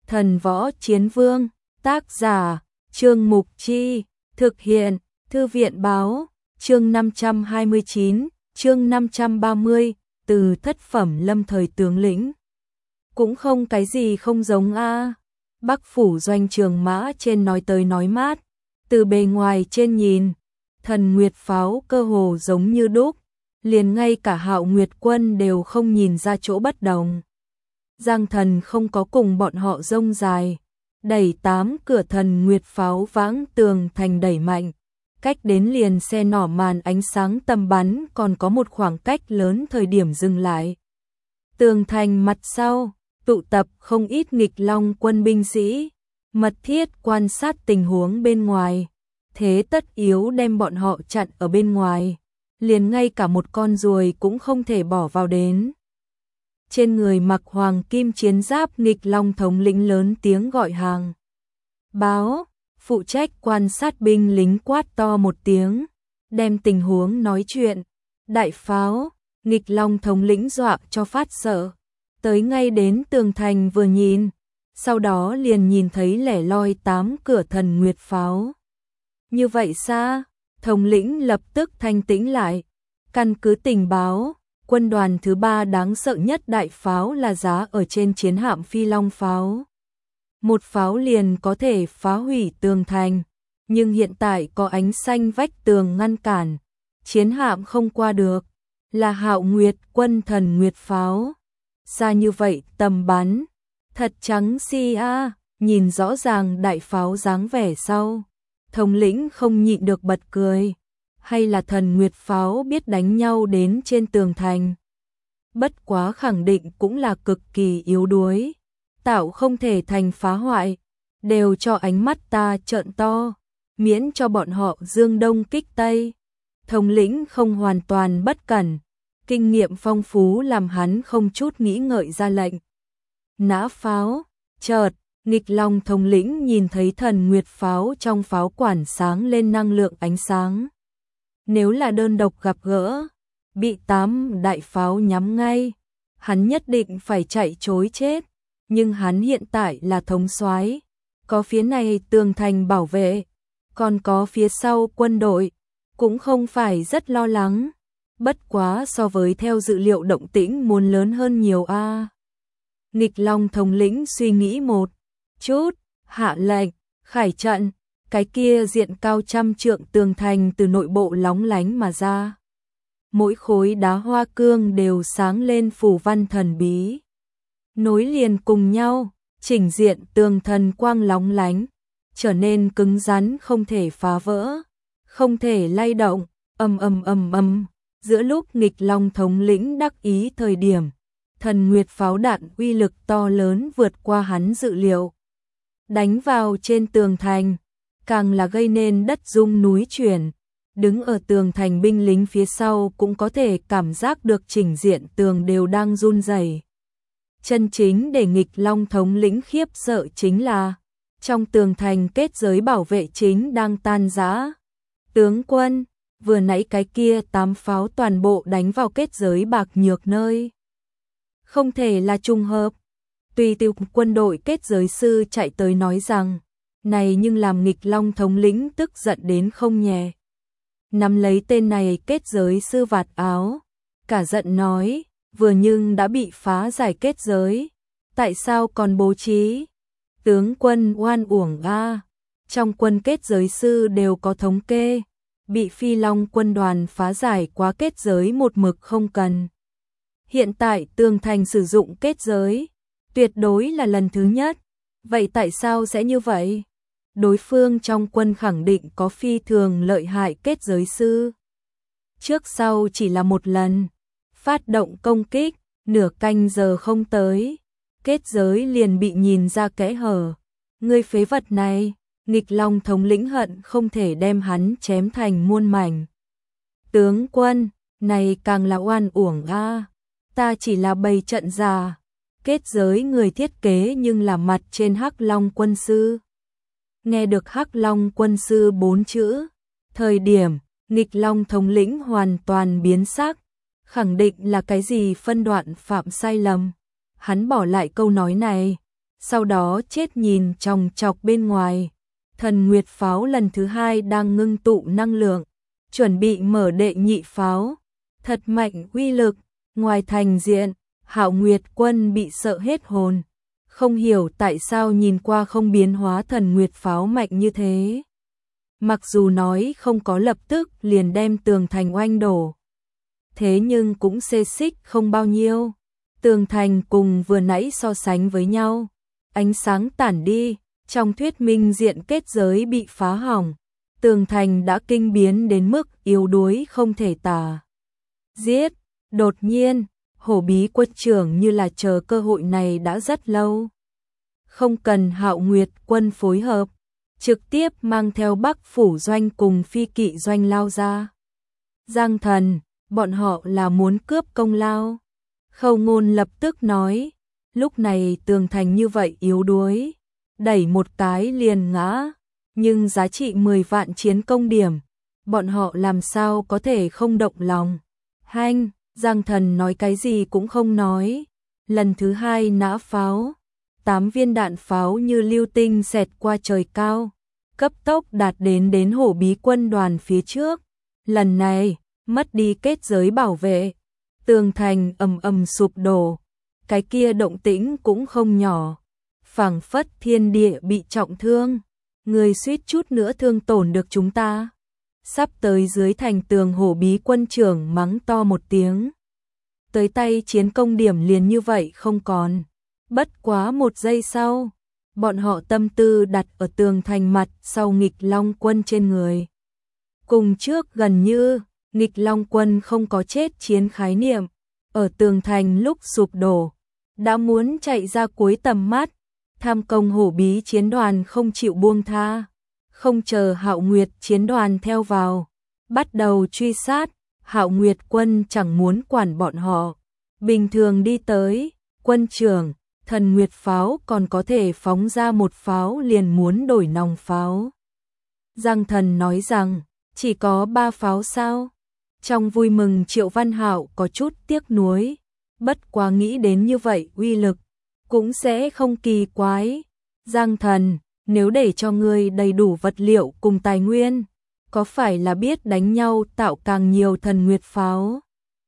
Thần Võ Chiến Vương, tác giả, Trương Mục Chi, thực hiện, Thư viện Báo, chương 529, chương 530, từ thất phẩm lâm thời tướng lĩnh. Cũng không cái gì không giống a. Bắc phủ doanh trường mã trên nói tới nói mát, từ bề ngoài trên nhìn, thần nguyệt pháo cơ hồ giống như đúc, liền ngay cả Hạo Nguyệt Quân đều không nhìn ra chỗ bất đồng. Giang Thần không có cùng bọn họ rông dài, đẩy 8 cửa thần nguyệt pháo vãng tường thành đẩy mạnh, cách đến liền xe nỏ màn ánh sáng tầm bắn còn có một khoảng cách lớn thời điểm dừng lại. Tường thành mặt sau, tụ tập không ít nghịch long quân binh sĩ, mật thiết quan sát tình huống bên ngoài, thế tất yếu đem bọn họ chặn ở bên ngoài, liền ngay cả một con ruồi cũng không thể bỏ vào đến. Trên người mặc hoàng kim chiến giáp nghịch long thống lĩnh lớn tiếng gọi hàng. Báo, phụ trách quan sát binh lính quát to một tiếng, đem tình huống nói chuyện. Đại pháo, nghịch long thống lĩnh dọa cho phát sợ, tới ngay đến tường thành vừa nhìn, sau đó liền nhìn thấy lẻ loi 8 cửa thần nguyệt pháo. Như vậy xa, thống lĩnh lập tức thanh tĩnh lại, căn cứ tình báo, quân đoàn thứ 3 đáng sợ nhất đại pháo là giá ở trên chiến hạm Phi Long pháo. Một pháo liền có thể phá hủy tường thành, nhưng hiện tại có ánh xanh vách tường ngăn cản, chiến hạm không qua được, là Hạo Nguyệt Quân thần nguyệt pháo. Xa như vậy tầm bắn, thật trắng si a, nhìn rõ ràng đại pháo dáng vẻ sau, thống lĩnh không nhịn được bật cười. Hay là thần nguyệt pháo biết đánh nhau đến trên tường thành. Bất quá khẳng định cũng là cực kỳ yếu đuối, tạo không thể thành phá hoại, đều cho ánh mắt ta trợn to, miễn cho bọn họ dương đông kích tây. Thống lĩnh không hoàn toàn bất cẩn, kinh nghiệm phong phú làm hắn không chút nghĩ ngợi ra lệnh. Nã pháo, chợt, nghịch long thống lĩnh nhìn thấy thần nguyệt pháo trong pháo quản sáng lên năng lượng ánh sáng. Nếu là đơn độc gặp gỡ, bị 8 đại pháo nhắm ngay, hắn nhất định phải chạy trối chết, nhưng hắn hiện tại là thống soái, có phía này tường thành bảo vệ, còn có phía sau quân đội, cũng không phải rất lo lắng, bất quá so với theo dự liệu động tĩnh muốn lớn hơn nhiều a. Nghịch long thống lĩnh suy nghĩ một chút, hạ lệnh, khải trận. Cái kia diện cao trăm trượng tường thành từ nội bộ lóng lánh mà ra. Mỗi khối đá hoa cương đều sáng lên phù văn thần bí. Nối liền cùng nhau, chỉnh diện tường thần quang lóng lánh, trở nên cứng rắn không thể phá vỡ, không thể lay động, ầm. Giữa lúc nghịch long thống lĩnh đắc ý thời điểm, thần nguyệt pháo đạn uy lực to lớn vượt qua hắn dự liệu. Đánh vào trên tường thành, càng là gây nên đất rung núi chuyển, đứng ở tường thành binh lính phía sau cũng có thể cảm giác được chỉnh diện tường đều đang run rẩy. Chân chính để nghịch long thống lĩnh khiếp sợ chính là, trong tường thành kết giới bảo vệ chính đang tan rã. Tướng quân, vừa nãy cái kia 8 pháo toàn bộ đánh vào kết giới bạc nhược nơi. Không thể là trùng hợp. Tùy tiêu quân đội kết giới sư chạy tới nói rằng, này nhưng làm nghịch long thống lĩnh tức giận đến không nhẹ. Nắm lấy tên này kết giới sư vạt áo, cả giận nói, vừa nhưng đã bị phá giải kết giới, tại sao còn bố trí? Tướng quân oan uổng a, trong quân kết giới sư đều có thống kê, bị Phi Long quân đoàn phá giải quá kết giới một mực không cần. Hiện tại tường thành sử dụng kết giới, tuyệt đối là lần thứ nhất, vậy tại sao sẽ như vậy? Đối phương trong quân khẳng định có phi thường lợi hại kết giới sư. Trước sau chỉ là một lần, phát động công kích, nửa canh giờ không tới, kết giới liền bị nhìn ra kẽ hở. Ngươi phế vật này, nghịch long thống lĩnh hận không thể đem hắn chém thành muôn mảnh. Tướng quân, này càng là oan uổng a, ta chỉ là bày trận giả, kết giới người thiết kế nhưng là mặt trên Hắc Long quân sư. Nghe được Hắc Long quân sư 4 chữ, thời điểm nghịch long thống lĩnh hoàn toàn biến sắc, khẳng định là cái gì phân đoạn phạm sai lầm. Hắn bỏ lại câu nói này, sau đó chết nhìn chòng chọc bên ngoài. Thần Nguyệt pháo lần thứ 2 đang ngưng tụ năng lượng, chuẩn bị mở đệ nhị pháo. Thật mạnh uy lực, ngoài thành diện, Hạo Nguyệt Quân bị sợ hết hồn. Không hiểu tại sao nhìn qua không biến hóa Thần Nguyệt pháo mạnh như thế. Mặc dù nói không có lập tức liền đem tường thành oanh đổ, thế nhưng cũng xê xích không bao nhiêu. Tường thành cùng vừa nãy so sánh với nhau, ánh sáng tản đi, trong thuyết minh diện kết giới bị phá hỏng, tường thành đã kinh biến đến mức yếu đuối không thể tả giết. Đột nhiên, Hổ Bí Quân trưởng như là chờ cơ hội này đã rất lâu. Không cần Hạo Nguyệt Quân phối hợp, trực tiếp mang theo Bắc Phủ Doanh cùng Phi Kỵ Doanh lao ra. Giang Thần, bọn họ là muốn cướp công lao. Khâu Ngôn lập tức nói, lúc này tường thành như vậy yếu đuối, đẩy một cái liền ngã, nhưng giá trị 10 vạn chiến công điểm, bọn họ làm sao có thể không động lòng. Hanh, Giang Thần nói cái gì cũng không nói. Lần thứ 2 nã pháo, 8 viên đạn pháo như lưu tinh xẹt qua trời cao, cấp tốc đạt đến Hổ Bí quân đoàn phía trước. Lần này, mất đi kết giới bảo vệ, tường thành ầm ầm sụp đổ, cái kia động tĩnh cũng không nhỏ, phảng phất thiên địa bị trọng thương, người suýt chút nữa thương tổn được chúng ta. Sắp tới dưới thành tường Hổ Bí quân trưởng mắng to một tiếng. Tới tay chiến công điểm liền như vậy không còn. Bất quá một giây sau, bọn họ tâm tư đặt ở tường thành mặt sau Nghịch Long quân trên người. Cùng trước gần như, Nghịch Long quân không có chết chiến khái niệm, ở tường thành lúc sụp đổ, đã muốn chạy ra cuối tầm mắt, tham công Hổ Bí chiến đoàn không chịu buông tha, không chờ Hạo Nguyệt chiến đoàn theo vào, bắt đầu truy sát. Hạo Nguyệt quân chẳng muốn quản bọn họ, bình thường đi tới, quân trưởng, Thần Nguyệt pháo còn có thể phóng ra một pháo liền muốn đổi nòng pháo. Giang Thần nói rằng, chỉ có 3 pháo sao? Trong vui mừng Triệu Văn Hạo có chút tiếc nuối, bất quá nghĩ đến như vậy uy lực, cũng sẽ không kỳ quái. Giang Thần, nếu để cho ngươi đầy đủ vật liệu cùng tài nguyên, có phải là biết đánh nhau tạo càng nhiều Thần Nguyệt pháo?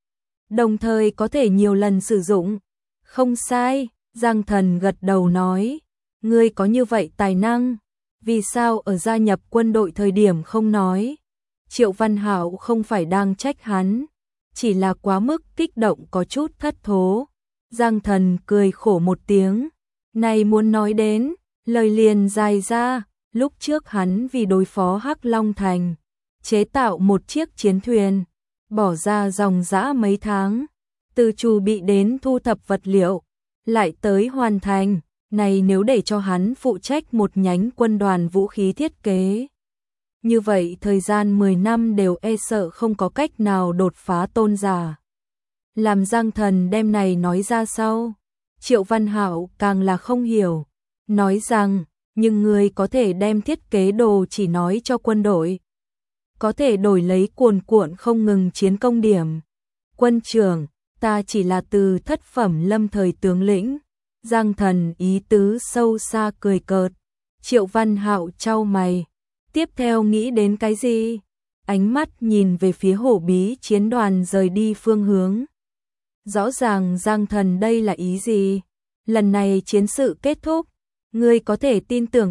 Đồng thời có thể nhiều lần sử dụng. Không sai, Giang Thần gật đầu nói, ngươi có như vậy tài năng, vì sao ở gia nhập quân đội thời điểm không nói? Triệu Văn Hạo không phải đang trách hắn, chỉ là quá mức kích động có chút thất thố. Giang Thần cười khổ một tiếng, này muốn nói đến, lời liền dài ra, lúc trước hắn vì đối phó Hắc Long Thành, chế tạo một chiếc chiến thuyền, bỏ ra dòng dã mấy tháng, từ chuẩn bị đến thu thập vật liệu, lại tới hoàn thành, này nếu để cho hắn phụ trách một nhánh quân đoàn vũ khí thiết kế. Như vậy thời gian 10 năm đều e sợ không có cách nào đột phá tôn giả. Làm Giang Thần đem này nói ra sau, Triệu Văn Hạo càng là không hiểu, nói rằng, nhưng người có thể đem thiết kế đồ chỉ nói cho quân đội, có thể đổi lấy cuồn cuộn không ngừng chiến công điểm. Quân trưởng, ta chỉ là từ thất phẩm lâm thời tướng lĩnh. Giang Thần ý tứ sâu xa cười cợt. Triệu Văn Hạo chau mày, tiếp theo nghĩ đến cái gì? Ánh mắt nhìn về phía Hổ Bí chiến đoàn rời đi phương hướng. Rõ ràng Giang Thần đây là ý gì? Lần này chiến sự kết thúc, ngươi có thể tin tưởng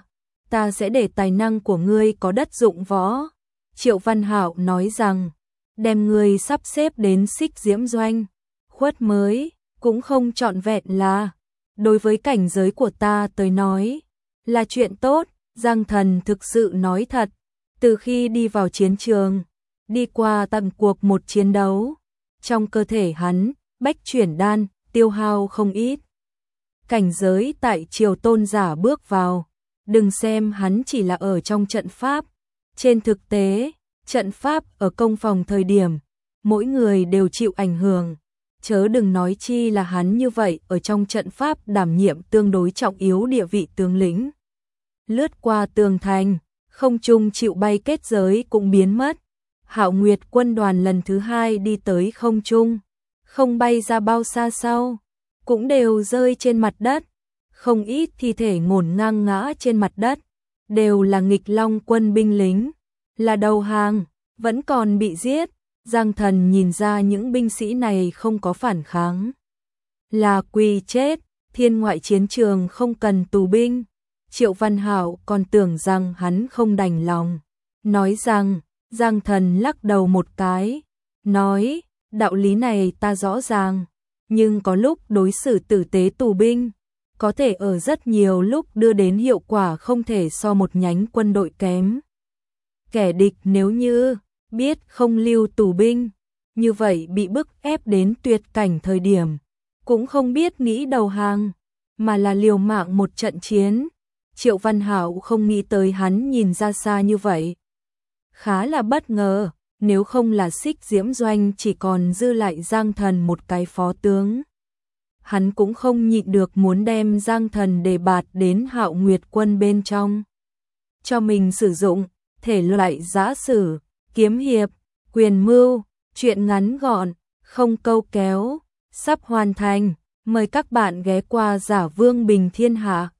ta sẽ để tài năng của ngươi có đất dụng võ. Triệu Văn Hạo nói rằng, đem ngươi sắp xếp đến Xích Diễm Doanh, khuất mới, cũng không trọn vẹn là, đối với cảnh giới của ta tới nói, là chuyện tốt. Giang Thần thực sự nói thật, từ khi đi vào chiến trường, đi qua tận cuộc một chiến đấu, trong cơ thể hắn, bách chuyển đan, tiêu hao không ít. Cảnh giới tại Triều tôn giả bước vào, đừng xem hắn chỉ là ở trong trận pháp, trên thực tế, trận pháp ở công phòng thời điểm, mỗi người đều chịu ảnh hưởng, chớ đừng nói chi là hắn như vậy ở trong trận pháp đảm nhiệm tương đối trọng yếu địa vị tướng lĩnh. Lướt qua tường thành, không trung chịu bay kết giới cũng biến mất. Hạo Nguyệt quân đoàn lần thứ 2 đi tới không trung, không bay ra bao xa sau, cũng đều rơi trên mặt đất. không ít thi thể ngổn ngang ngã trên mặt đất, đều là nghịch long quân binh lính, là đầu hàng, vẫn còn bị giết. Giang Thần nhìn ra những binh sĩ này không có phản kháng, là quỳ chết. Thiên ngoại chiến trường không cần tù binh. Triệu Văn Hạo còn tưởng rằng hắn không đành lòng, nói rằng, Giang Thần lắc đầu một cái, nói, đạo lý này ta rõ ràng, nhưng có lúc đối xử tử tế tù binh, có thể ở rất nhiều lúc đưa đến hiệu quả không thể so một nhánh quân đội kém. Kẻ địch nếu như biết không lưu tù binh, như vậy bị bức ép đến tuyệt cảnh thời điểm, cũng không biết nghĩ đầu hàng, mà là liều mạng một trận chiến. Triệu Văn Hạo không nghĩ tới hắn nhìn ra xa như vậy. Khá là bất ngờ, nếu không là Xích Diễm Doanh chỉ còn dư lại Giang Thần một cái phó tướng. Hắn cũng không nhịn được muốn đem Giang Thần đề bạt đến Hạo Nguyệt quân bên trong. Cho mình sử dụng, thể loại giã sử, kiếm hiệp, quyền mưu, truyện ngắn gọn, không câu kéo, sắp hoàn thành. Mời các bạn ghé qua Giả Vương Bình Thiên Hạ.